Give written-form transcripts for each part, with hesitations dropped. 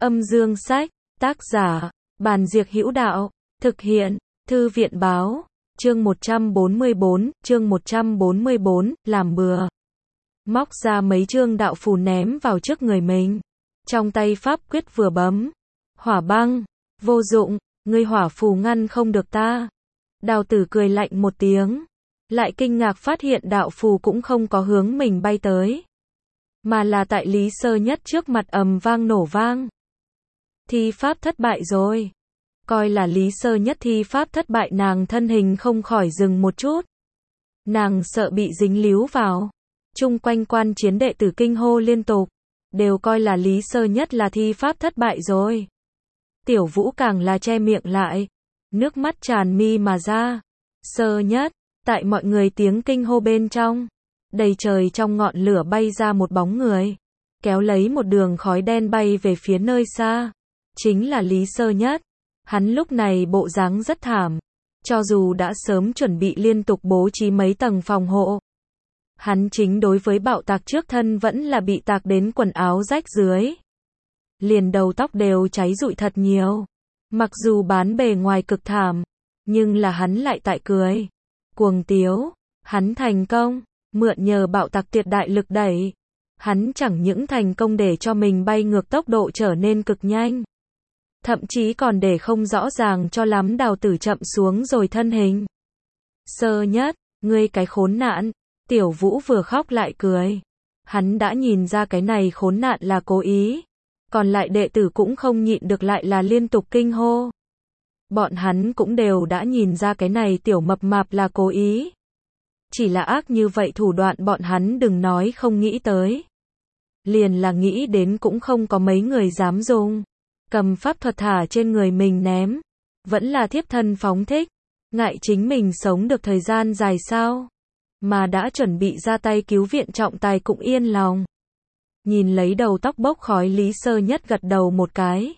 Âm dương sách, tác giả, Bàn Diệc Hữu Đạo, thực hiện, Thư viện báo, chương 144, làm bừa. Móc ra mấy chương đạo phù ném vào trước người mình. Trong tay pháp quyết vừa bấm. Hỏa băng, vô dụng, ngươi hỏa phù ngăn không được ta. Đào tử cười lạnh một tiếng. Lại kinh ngạc phát hiện đạo phù cũng không có hướng mình bay tới. Mà là tại Lý Sơ Nhất trước mặt ầm vang nổ vang. Thi pháp thất bại rồi. Coi là Lý Sơ Nhất thi pháp thất bại, nàng thân hình không khỏi dừng một chút. Nàng sợ bị dính líu vào. Chung quanh quan chiến đệ tử kinh hô liên tục. Đều coi là Lý Sơ Nhất là thi pháp thất bại rồi. Tiểu Vũ càng là che miệng lại. Nước mắt tràn mi mà ra. Sơ Nhất, tại mọi người tiếng kinh hô bên trong. Đầy trời trong ngọn lửa bay ra một bóng người. Kéo lấy một đường khói đen bay về phía nơi xa. Chính là Lý Sơ Nhất. Hắn lúc này bộ dáng rất thảm. Cho dù đã sớm chuẩn bị liên tục bố trí mấy tầng phòng hộ. Hắn chính đối với bạo tạc trước thân vẫn là bị tạc đến quần áo rách dưới. Liền đầu tóc đều cháy rụi thật nhiều. Mặc dù bán bề ngoài cực thảm. Nhưng là hắn lại tại cười. Cuồng tiếu. Hắn thành công. Mượn nhờ bạo tạc tuyệt đại lực đẩy. Hắn chẳng những thành công để cho mình bay ngược tốc độ trở nên cực nhanh. Thậm chí còn để không rõ ràng cho lắm Đào Tử chậm xuống rồi thân hình. Sơ Nhất, ngươi cái khốn nạn. Tiểu Vũ vừa khóc lại cười. Hắn đã nhìn ra cái này khốn nạn là cố ý. Còn lại đệ tử cũng không nhịn được lại là liên tục kinh hô. Bọn hắn cũng đều đã nhìn ra cái này tiểu mập mạp là cố ý. Chỉ là ác như vậy thủ đoạn bọn hắn đừng nói không nghĩ tới. Liền là nghĩ đến cũng không có mấy người dám dùng. Cầm pháp thuật thả trên người mình ném. Vẫn là thiếp thân phóng thích. Ngại chính mình sống được thời gian dài sao. Mà đã chuẩn bị ra tay cứu viện trọng tài cũng yên lòng. Nhìn lấy đầu tóc bốc khói Lý Sơ Nhất gật đầu một cái.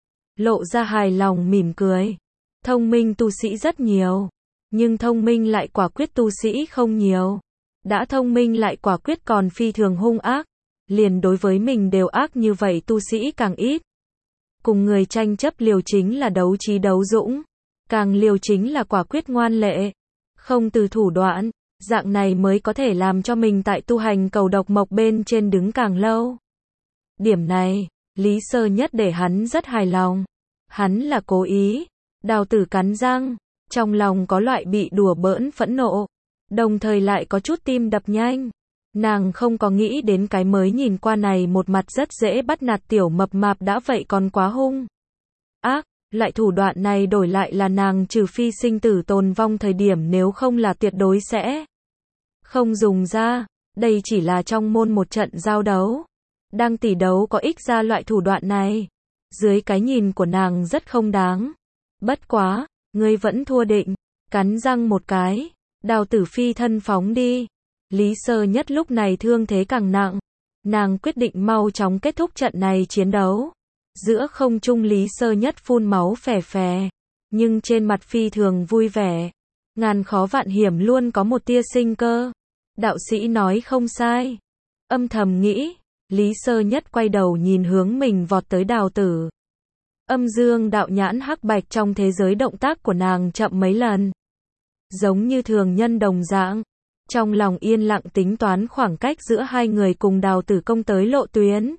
Lộ ra hài lòng mỉm cười. Thông minh tu sĩ rất nhiều. Nhưng thông minh lại quả quyết tu sĩ không nhiều. Đã thông minh lại quả quyết còn phi thường hung ác. Liền đối với mình đều ác như vậy tu sĩ càng ít. Cùng người tranh chấp liều chính là đấu trí đấu dũng. Càng liều chính là quả quyết ngoan lệ. Không từ thủ đoạn. Dạng này mới có thể làm cho mình tại tu hành cầu độc mộc bên trên đứng càng lâu. Điểm này, Lý Sơ Nhất để hắn rất hài lòng. Hắn là cố ý. Đào Tử cắn răng. Trong lòng có loại bị đùa bỡn phẫn nộ. Đồng thời lại có chút tim đập nhanh. Nàng không có nghĩ đến cái mới nhìn qua này một mặt rất dễ bắt nạt tiểu mập mạp đã vậy còn quá hung ác. Lại thủ đoạn này đổi lại là nàng trừ phi sinh tử tồn vong thời điểm, nếu không là tuyệt đối sẽ không dùng ra. Đây chỉ là trong môn một trận giao đấu. Đang tỷ đấu có ích ra loại thủ đoạn này. Dưới cái nhìn của nàng rất không đáng. Bất quá, ngươi vẫn thua định. Cắn răng một cái. Đào Tử phi thân phóng đi. Lý Sơ Nhất lúc này thương thế càng nặng. Nàng quyết định mau chóng kết thúc trận này chiến đấu. Giữa không trung Lý Sơ Nhất phun máu phè phè. Nhưng trên mặt phi thường vui vẻ. Ngàn khó vạn hiểm luôn có một tia sinh cơ. Đạo sĩ nói không sai. Âm thầm nghĩ. Lý Sơ Nhất quay đầu nhìn hướng mình vọt tới Đào Tử. Âm dương đạo nhãn hắc bạch trong thế giới động tác của nàng chậm mấy lần. Giống như thường nhân đồng dạng. Trong lòng yên lặng tính toán khoảng cách giữa hai người cùng Đào Tử công tới lộ tuyến.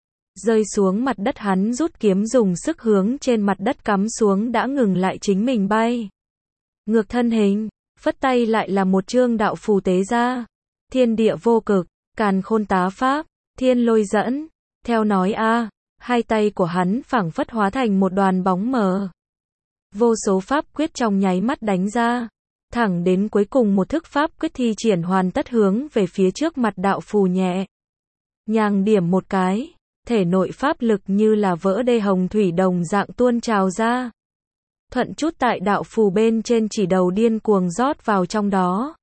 Rơi xuống mặt đất hắn rút kiếm dùng sức hướng trên mặt đất cắm xuống đã ngừng lại chính mình bay. Ngược thân hình, phất tay lại là một chương đạo phù tế ra. Thiên địa vô cực, càn khôn tá pháp, thiên lôi dẫn. Theo nói hai tay của hắn phảng phất hóa thành một đoàn bóng mờ. Vô số pháp quyết trong nháy mắt đánh ra. Thẳng đến cuối cùng một thức pháp quyết thi triển hoàn tất hướng về phía trước mặt đạo phù nhẹ. Nhàng điểm một cái. Thể nội pháp lực như là vỡ đê hồng thủy đồng dạng tuôn trào ra. Thuận chút tại đạo phù bên trên chỉ đầu điên cuồng rót vào trong đó.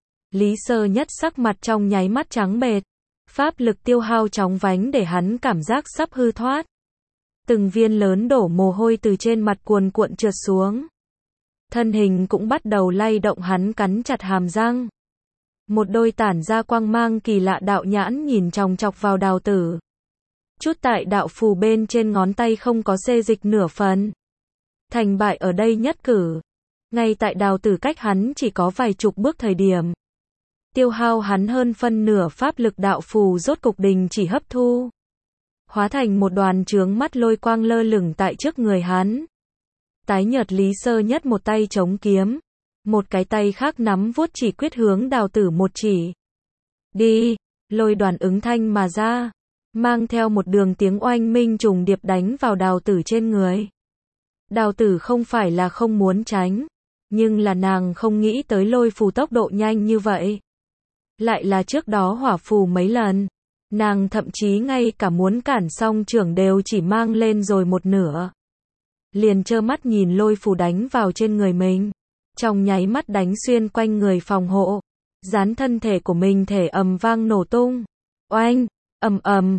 Lý Sơ Nhất sắc mặt trong nháy mắt trắng bệch. Pháp lực tiêu hao chóng vánh để hắn cảm giác sắp hư thoát. Từng viên lớn đổ mồ hôi từ trên mặt cuồn cuộn trượt xuống. Thân hình cũng bắt đầu lay động, hắn cắn chặt hàm răng. Một đôi tản ra quang mang kỳ lạ đạo nhãn nhìn chòng chọc vào Đào Tử. Chút tại đạo phù bên trên ngón tay không có xê dịch nửa phần. Thành bại ở đây nhất cử. Ngay tại Đào Tử cách hắn chỉ có vài chục bước thời điểm. Tiêu hao hắn hơn phân nửa pháp lực đạo phù rốt cục đình chỉ hấp thu. Hóa thành một đoàn chướng mắt lôi quang lơ lửng tại trước người hắn. Tái nhợt Lý Sơ Nhất một tay chống kiếm. Một cái tay khác nắm vuốt chỉ quyết hướng Đào Tử một chỉ. Đi, lôi đoàn ứng thanh mà ra. Mang theo một đường tiếng oanh minh trùng điệp đánh vào Đào Tử trên người. Đào Tử không phải là không muốn tránh. Nhưng là nàng không nghĩ tới lôi phù tốc độ nhanh như vậy. Lại là trước đó hỏa phù mấy lần. Nàng thậm chí ngay cả muốn cản song trưởng đều chỉ mang lên rồi một nửa. Liền trơ mắt nhìn lôi phù đánh vào trên người mình. Trong nháy mắt đánh xuyên quanh người phòng hộ. Dán thân thể của mình thể ầm vang nổ tung. Oanh, ầm ầm,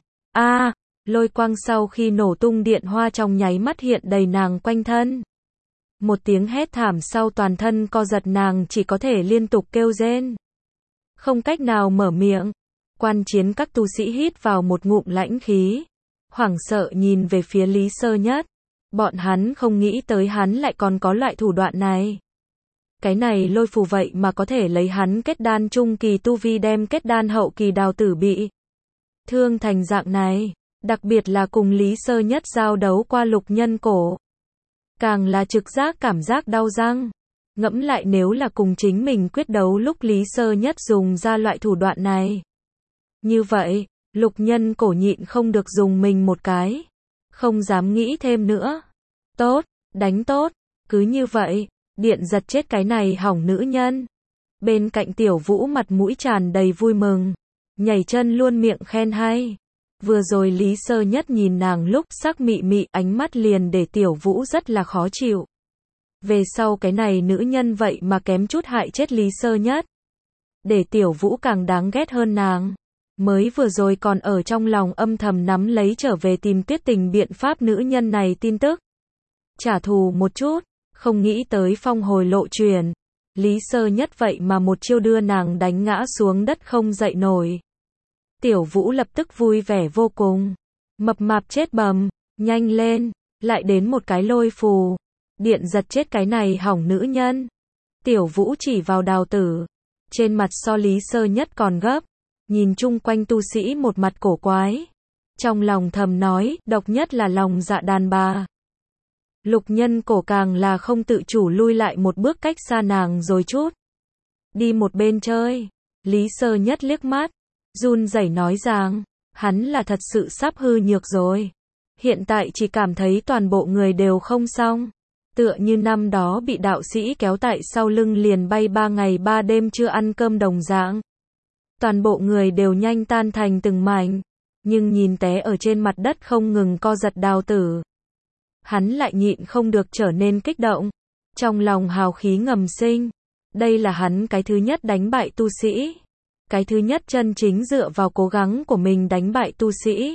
lôi quang sau khi nổ tung điện hoa trong nháy mắt hiện đầy nàng quanh thân. Một tiếng hét thảm sau toàn thân co giật nàng chỉ có thể liên tục kêu rên. Không cách nào mở miệng. Quan chiến các tu sĩ hít vào một ngụm lãnh khí. Hoảng sợ nhìn về phía Lý Sơ Nhất. Bọn hắn không nghĩ tới hắn lại còn có loại thủ đoạn này. Cái này lôi phù vậy mà có thể lấy hắn kết đan trung kỳ tu vi đem kết đan hậu kỳ Đào Tử bị thương thành dạng này. Đặc biệt là cùng Lý Sơ Nhất giao đấu qua Lục Nhân Cổ. Càng là trực giác cảm giác đau răng. Ngẫm lại nếu là cùng chính mình quyết đấu lúc Lý Sơ Nhất dùng ra loại thủ đoạn này. Như vậy, Lục Nhân Cổ nhịn không được dùng mình một cái. Không dám nghĩ thêm nữa. Tốt, đánh tốt. Cứ như vậy, điện giật chết cái này hỏng nữ nhân. Bên cạnh Tiểu Vũ mặt mũi tràn đầy vui mừng. Nhảy chân luôn miệng khen hay. Vừa rồi Lý Sơ Nhất nhìn nàng lúc sắc mị mị ánh mắt liền để Tiểu Vũ rất là khó chịu. Về sau cái này nữ nhân vậy mà kém chút hại chết Lý Sơ Nhất. Để Tiểu Vũ càng đáng ghét hơn nàng. Mới vừa rồi còn ở trong lòng âm thầm nắm lấy trở về tìm Tuyết Tình biện pháp nữ nhân này tin tức. Trả thù một chút, không nghĩ tới phong hồi lộ truyền. Lý Sơ Nhất vậy mà một chiêu đưa nàng đánh ngã xuống đất không dậy nổi. Tiểu Vũ lập tức vui vẻ vô cùng. Mập mạp chết bầm, nhanh lên, lại đến một cái lôi phù. Điện giật chết cái này hỏng nữ nhân. Tiểu Vũ chỉ vào Đào Tử. Trên mặt so Lý Sơ Nhất còn gấp. Nhìn chung quanh tu sĩ một mặt cổ quái. Trong lòng thầm nói, độc nhất là lòng dạ đàn bà. Lục Nhân Cổ càng là không tự chủ lui lại một bước cách xa nàng rồi chút. Đi một bên chơi. Lý Sơ Nhất liếc mắt. Run rẩy nói rằng, hắn là thật sự sắp hư nhược rồi. Hiện tại chỉ cảm thấy toàn bộ người đều không xong. Tựa như năm đó bị đạo sĩ kéo tại sau lưng liền bay 3 ngày 3 đêm chưa ăn cơm đồng dạng. Toàn bộ người đều nhanh tan thành từng mảnh. Nhưng nhìn té ở trên mặt đất không ngừng co giật Đào Tử. Hắn lại nhịn không được trở nên kích động. Trong lòng hào khí ngầm sinh. Đây là hắn cái thứ nhất đánh bại tu sĩ. Cái thứ nhất chân chính dựa vào cố gắng của mình đánh bại tu sĩ.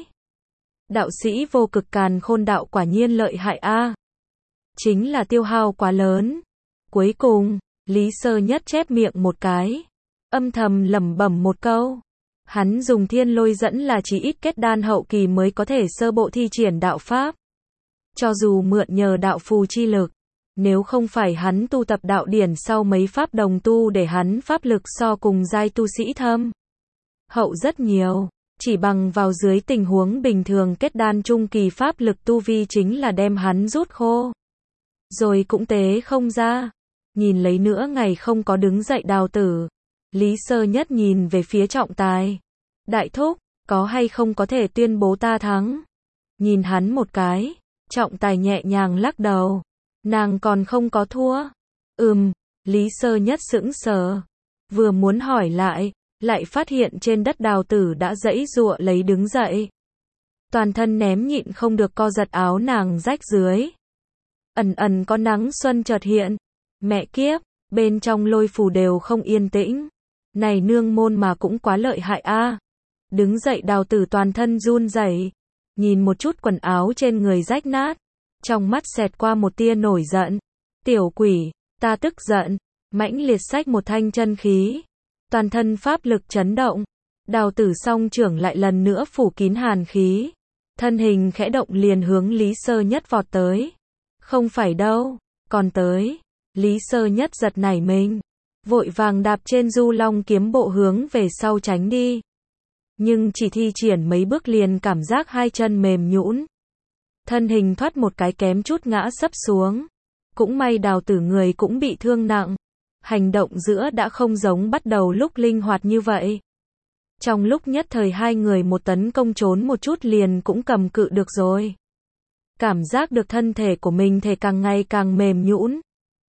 Đạo sĩ vô cực càn khôn đạo quả nhiên lợi hại a. Chính là tiêu hao quá lớn. Cuối cùng, Lý Sơ Nhất chép miệng một cái. Âm thầm lẩm bẩm một câu. Hắn dùng thiên lôi dẫn là chỉ ít kết đan hậu kỳ mới có thể sơ bộ thi triển đạo pháp. Cho dù mượn nhờ đạo phù chi lực. Nếu không phải hắn tu tập đạo điển sau mấy pháp đồng tu để hắn pháp lực so cùng giai tu sĩ thâm hậu rất nhiều, chỉ bằng vào dưới tình huống bình thường kết đan trung kỳ pháp lực tu vi chính là đem hắn rút khô. Rồi cũng tế không ra. Nhìn lấy nữa ngày không có đứng dậy Đào Tử. Lý Sơ Nhất nhìn về phía trọng tài. Đại thúc, có hay không có thể tuyên bố ta thắng? Nhìn hắn một cái, trọng tài nhẹ nhàng lắc đầu. Nàng còn không có thua. Lý Sơ Nhất sững sờ. Vừa muốn hỏi lại phát hiện trên đất Đào Tử đã giãy giụa lấy đứng dậy. Toàn thân ném nhịn không được co giật áo nàng rách dưới. Ẩn ẩn có nắng xuân chợt hiện. Mẹ kiếp, bên trong lôi phù đều không yên tĩnh. Này nương môn mà cũng quá lợi hại a. Đứng dậy Đào Tử toàn thân run rẩy. Nhìn một chút quần áo trên người rách nát. Trong mắt xẹt qua một tia nổi giận. Tiểu quỷ, ta tức giận. Mãnh liệt xách một thanh chân khí. Toàn thân pháp lực chấn động. Đào Tử song trưởng lại lần nữa phủ kín hàn khí. Thân hình khẽ động liền hướng Lý Sơ Nhất vọt tới. Không phải đâu, còn tới. Lý Sơ Nhất giật nảy mình, vội vàng đạp trên Du Long kiếm bộ hướng về sau tránh đi. Nhưng chỉ thi triển mấy bước liền cảm giác hai chân mềm nhũn. Thân hình thoát một cái kém chút ngã sấp xuống. Cũng may Đào Tử người cũng bị thương nặng. Hành động giữa đã không giống bắt đầu lúc linh hoạt như vậy. Trong lúc nhất thời hai người một tấn công trốn một chút liền cũng cầm cự được rồi. Cảm giác được thân thể của mình thể càng ngày càng mềm nhũn.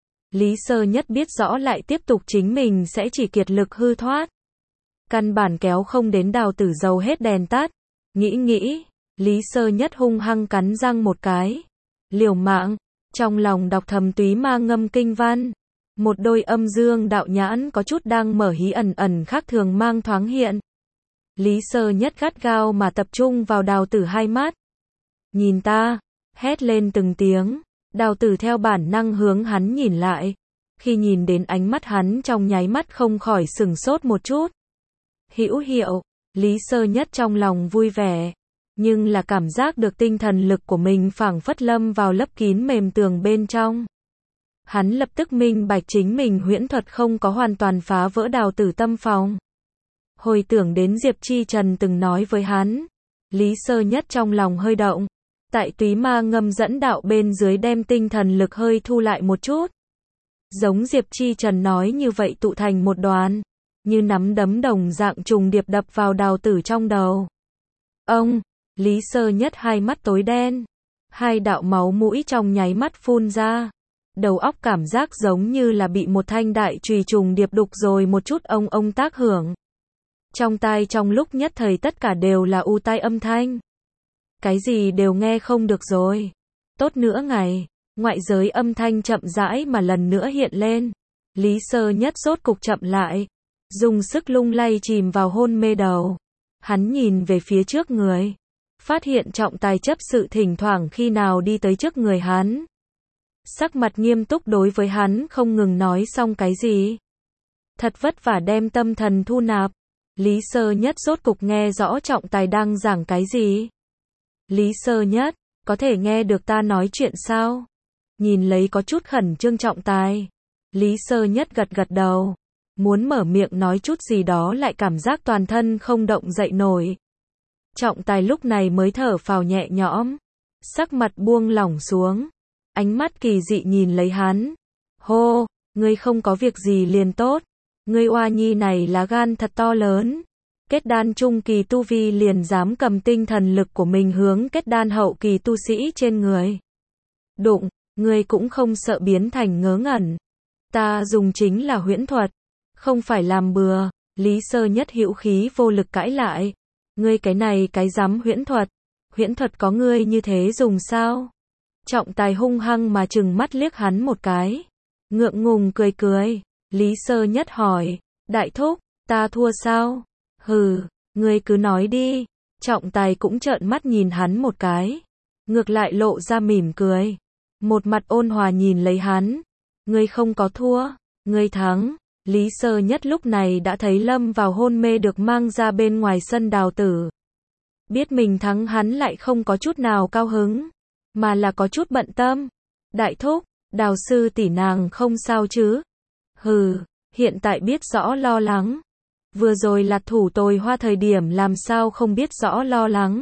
Lý Sơ Nhất biết rõ lại tiếp tục chính mình sẽ chỉ kiệt lực hư thoát. Căn bản kéo không đến Đào Tử dầu hết đèn tắt. Nghĩ, Lý Sơ Nhất hung hăng cắn răng một cái. Liều mạng, trong lòng đọc thầm túy ma ngâm kinh văn. Một đôi âm dương đạo nhãn có chút đang mở hí ẩn ẩn khác thường mang thoáng hiện. Lý Sơ Nhất gắt gao mà tập trung vào Đào Tử hai mắt. Nhìn ta, hét lên từng tiếng. Đào Tử theo bản năng hướng hắn nhìn lại. Khi nhìn đến ánh mắt hắn trong nháy mắt không khỏi sửng sốt một chút. Hữu hiệu, Lý Sơ Nhất trong lòng vui vẻ. Nhưng là cảm giác được tinh thần lực của mình phảng phất lâm vào lấp kín mềm tường bên trong. Hắn lập tức minh bạch chính mình huyễn thuật không có hoàn toàn phá vỡ Đào Tử tâm phòng. Hồi tưởng đến Diệp Chi Trần từng nói với hắn. Lý Sơ Nhất trong lòng hơi động. Tại túy ma ngâm dẫn đạo bên dưới đem tinh thần lực hơi thu lại một chút. Giống Diệp Chi Trần nói như vậy tụ thành một đoàn. Như nắm đấm đồng dạng trùng điệp đập vào Đào Tử trong đầu. Ông, Lý Sơ Nhất hai mắt tối đen. Hai đạo máu mũi trong nháy mắt phun ra. Đầu óc cảm giác giống như là bị một thanh đại chùy trùng điệp đục rồi một chút ông tác hưởng. Trong tai trong lúc nhất thời tất cả đều là u tai âm thanh. Cái gì đều nghe không được rồi. Tốt nữa ngày, ngoại giới âm thanh chậm rãi mà lần nữa hiện lên. Lý Sơ Nhất rốt cục chậm lại. Dùng sức lung lay chìm vào hôn mê đầu. Hắn nhìn về phía trước người. Phát hiện Trọng Tài chấp sự thỉnh thoảng khi nào đi tới trước người hắn. Sắc mặt nghiêm túc đối với hắn không ngừng nói xong cái gì. Thật vất vả đem tâm thần thu nạp. Lý Sơ Nhất rốt cục nghe rõ Trọng Tài đang giảng cái gì. Lý Sơ Nhất, có thể nghe được ta nói chuyện sao? Nhìn lấy có chút khẩn trương Trọng Tài. Lý Sơ Nhất gật gật đầu. Muốn mở miệng nói chút gì đó lại cảm giác toàn thân không động dậy nổi. Trọng Tài lúc này mới thở phào nhẹ nhõm. Sắc mặt buông lỏng xuống. Ánh mắt kỳ dị nhìn lấy hắn. Hô, ngươi không có việc gì liền tốt. Ngươi oa nhi này lá gan thật to lớn. Kết đan trung kỳ tu vi liền dám cầm tinh thần lực của mình hướng kết đan hậu kỳ tu sĩ trên người. Đụng, ngươi cũng không sợ biến thành ngớ ngẩn. Ta dùng chính là huyễn thuật, không phải làm bừa. Lý Sơ Nhất hữu khí vô lực cãi lại. Ngươi cái này cái dám huyễn thuật có ngươi như thế dùng sao? Trọng Tài hung hăng mà trừng mắt liếc hắn một cái. Ngượng ngùng cười. Lý Sơ Nhất hỏi, đại thúc, ta thua sao? Hừ, ngươi cứ nói đi. Trọng Tài cũng trợn mắt nhìn hắn một cái. Ngược lại lộ ra mỉm cười. Một mặt ôn hòa nhìn lấy hắn. Ngươi không có thua, ngươi thắng. Lý Sơ Nhất lúc này đã thấy lâm vào hôn mê được mang ra bên ngoài sân Đào Tử. Biết mình thắng hắn lại không có chút nào cao hứng. Mà là có chút bận tâm. Đại thúc, Đào sư tỷ nàng không sao chứ? Hừ, hiện tại biết rõ lo lắng. Vừa rồi là thủ tồi hoa thời điểm làm sao không biết rõ lo lắng.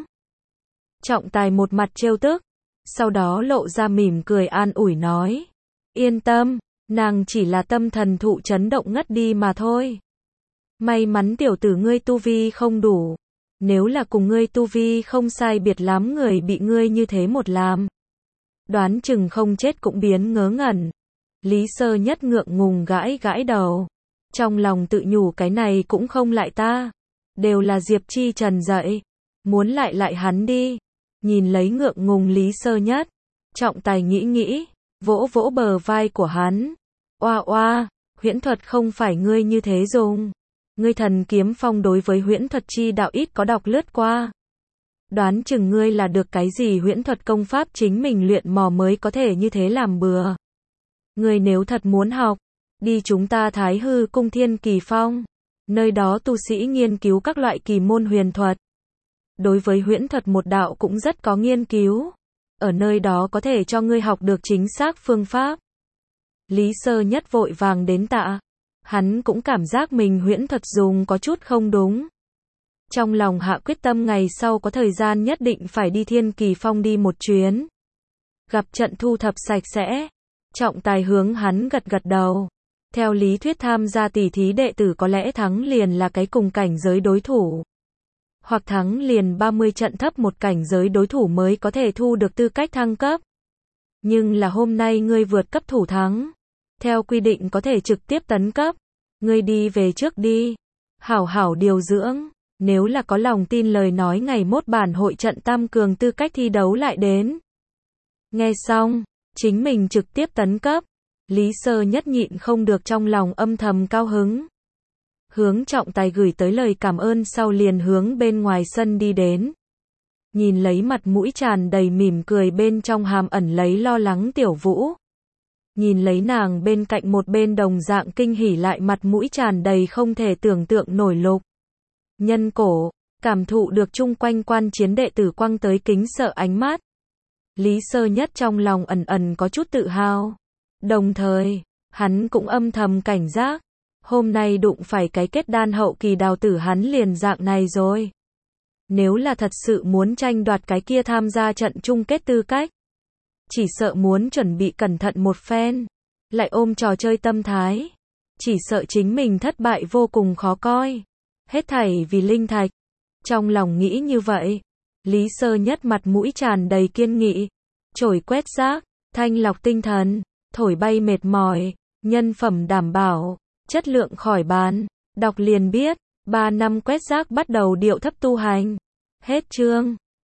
Trọng Tài một mặt trêu tức. Sau đó lộ ra mỉm cười an ủi nói. Yên tâm, nàng chỉ là tâm thần thụ chấn động ngất đi mà thôi. May mắn tiểu tử ngươi tu vi không đủ. Nếu là cùng ngươi tu vi không sai biệt lắm người bị ngươi như thế một làm. Đoán chừng không chết cũng biến ngớ ngẩn. Lý Sơ Nhất ngượng ngùng gãi đầu. Trong lòng tự nhủ cái này cũng không lại ta. Đều là Diệp Chi Trần dạy. Muốn lại hắn đi. Nhìn lấy ngượng ngùng Lý Sơ Nhất. Trọng Tài nghĩ. Vỗ bờ vai của hắn. Oa, huyễn thuật không phải ngươi như thế dùng. Ngươi Thần Kiếm Phong đối với huyễn thuật chi đạo ít có đọc lướt qua. Đoán chừng ngươi là được cái gì huyễn thuật công pháp chính mình luyện mò mới có thể như thế làm bừa. Ngươi nếu thật muốn học, đi chúng ta Thái Hư Cung Thiên Kỳ Phong. Nơi đó tu sĩ nghiên cứu các loại kỳ môn huyền thuật. đối với huyễn thuật một đạo cũng rất có nghiên cứu. Ở nơi đó có thể cho ngươi học được chính xác phương pháp. Lý Sơ Nhất vội vàng đến tạ. Hắn cũng cảm giác mình huyễn thuật dùng có chút không đúng. Trong lòng hạ quyết tâm ngày sau có thời gian nhất định phải đi Thiên Kỳ Phong đi một chuyến. Gặp trận thu thập sạch sẽ. Trọng tài hướng hắn gật gật đầu. Theo lý thuyết tham gia tỷ thí đệ tử có lẽ thắng liền là cái cùng cảnh giới đối thủ. Hoặc thắng liền 30 trận thấp một cảnh giới đối thủ mới có thể thu được tư cách thăng cấp. Nhưng là hôm nay ngươi vượt cấp thủ thắng. Theo quy định có thể trực tiếp tấn cấp. Ngươi đi về trước đi. Hảo hảo điều dưỡng. Nếu là có lòng tin lời nói ngày mốt bản hội trận tam cường tư cách thi đấu lại đến. Nghe xong, chính mình trực tiếp tấn cấp. Lý Sơ Nhất nhịn không được trong lòng âm thầm cao hứng. Hướng trọng tài gửi tới lời cảm ơn sau liền hướng bên ngoài sân đi đến. Nhìn lấy mặt mũi tràn đầy mỉm cười bên trong hàm ẩn lấy lo lắng Tiểu Vũ. Nhìn lấy nàng bên cạnh một bên đồng dạng kinh hỉ lại mặt mũi tràn đầy không thể tưởng tượng nổi Lục Nhân Cổ, cảm thụ được chung quanh quan chiến đệ tử quăng tới kính sợ ánh mắt. Lý Sơ Nhất trong lòng ẩn ẩn có chút tự hào. Đồng thời, hắn cũng âm thầm cảnh giác. Hôm nay đụng phải cái kết đan hậu kỳ đào tử hắn liền dạng này rồi. Nếu là thật sự muốn tranh đoạt cái kia tham gia trận chung kết tư cách. Chỉ sợ muốn chuẩn bị cẩn thận một phen. Lại ôm trò chơi tâm thái. Chỉ sợ chính mình thất bại vô cùng khó coi. Hết thảy vì linh thạch. Trong lòng nghĩ như vậy. Lý Sơ Nhất mặt mũi tràn đầy kiên nghị. Chổi quét rác, thanh lọc tinh thần, thổi bay mệt mỏi, nhân phẩm đảm bảo, chất lượng khỏi bàn. Đọc liền biết, 3 năm quét rác bắt đầu điệu thấp tu hành. Hết chương.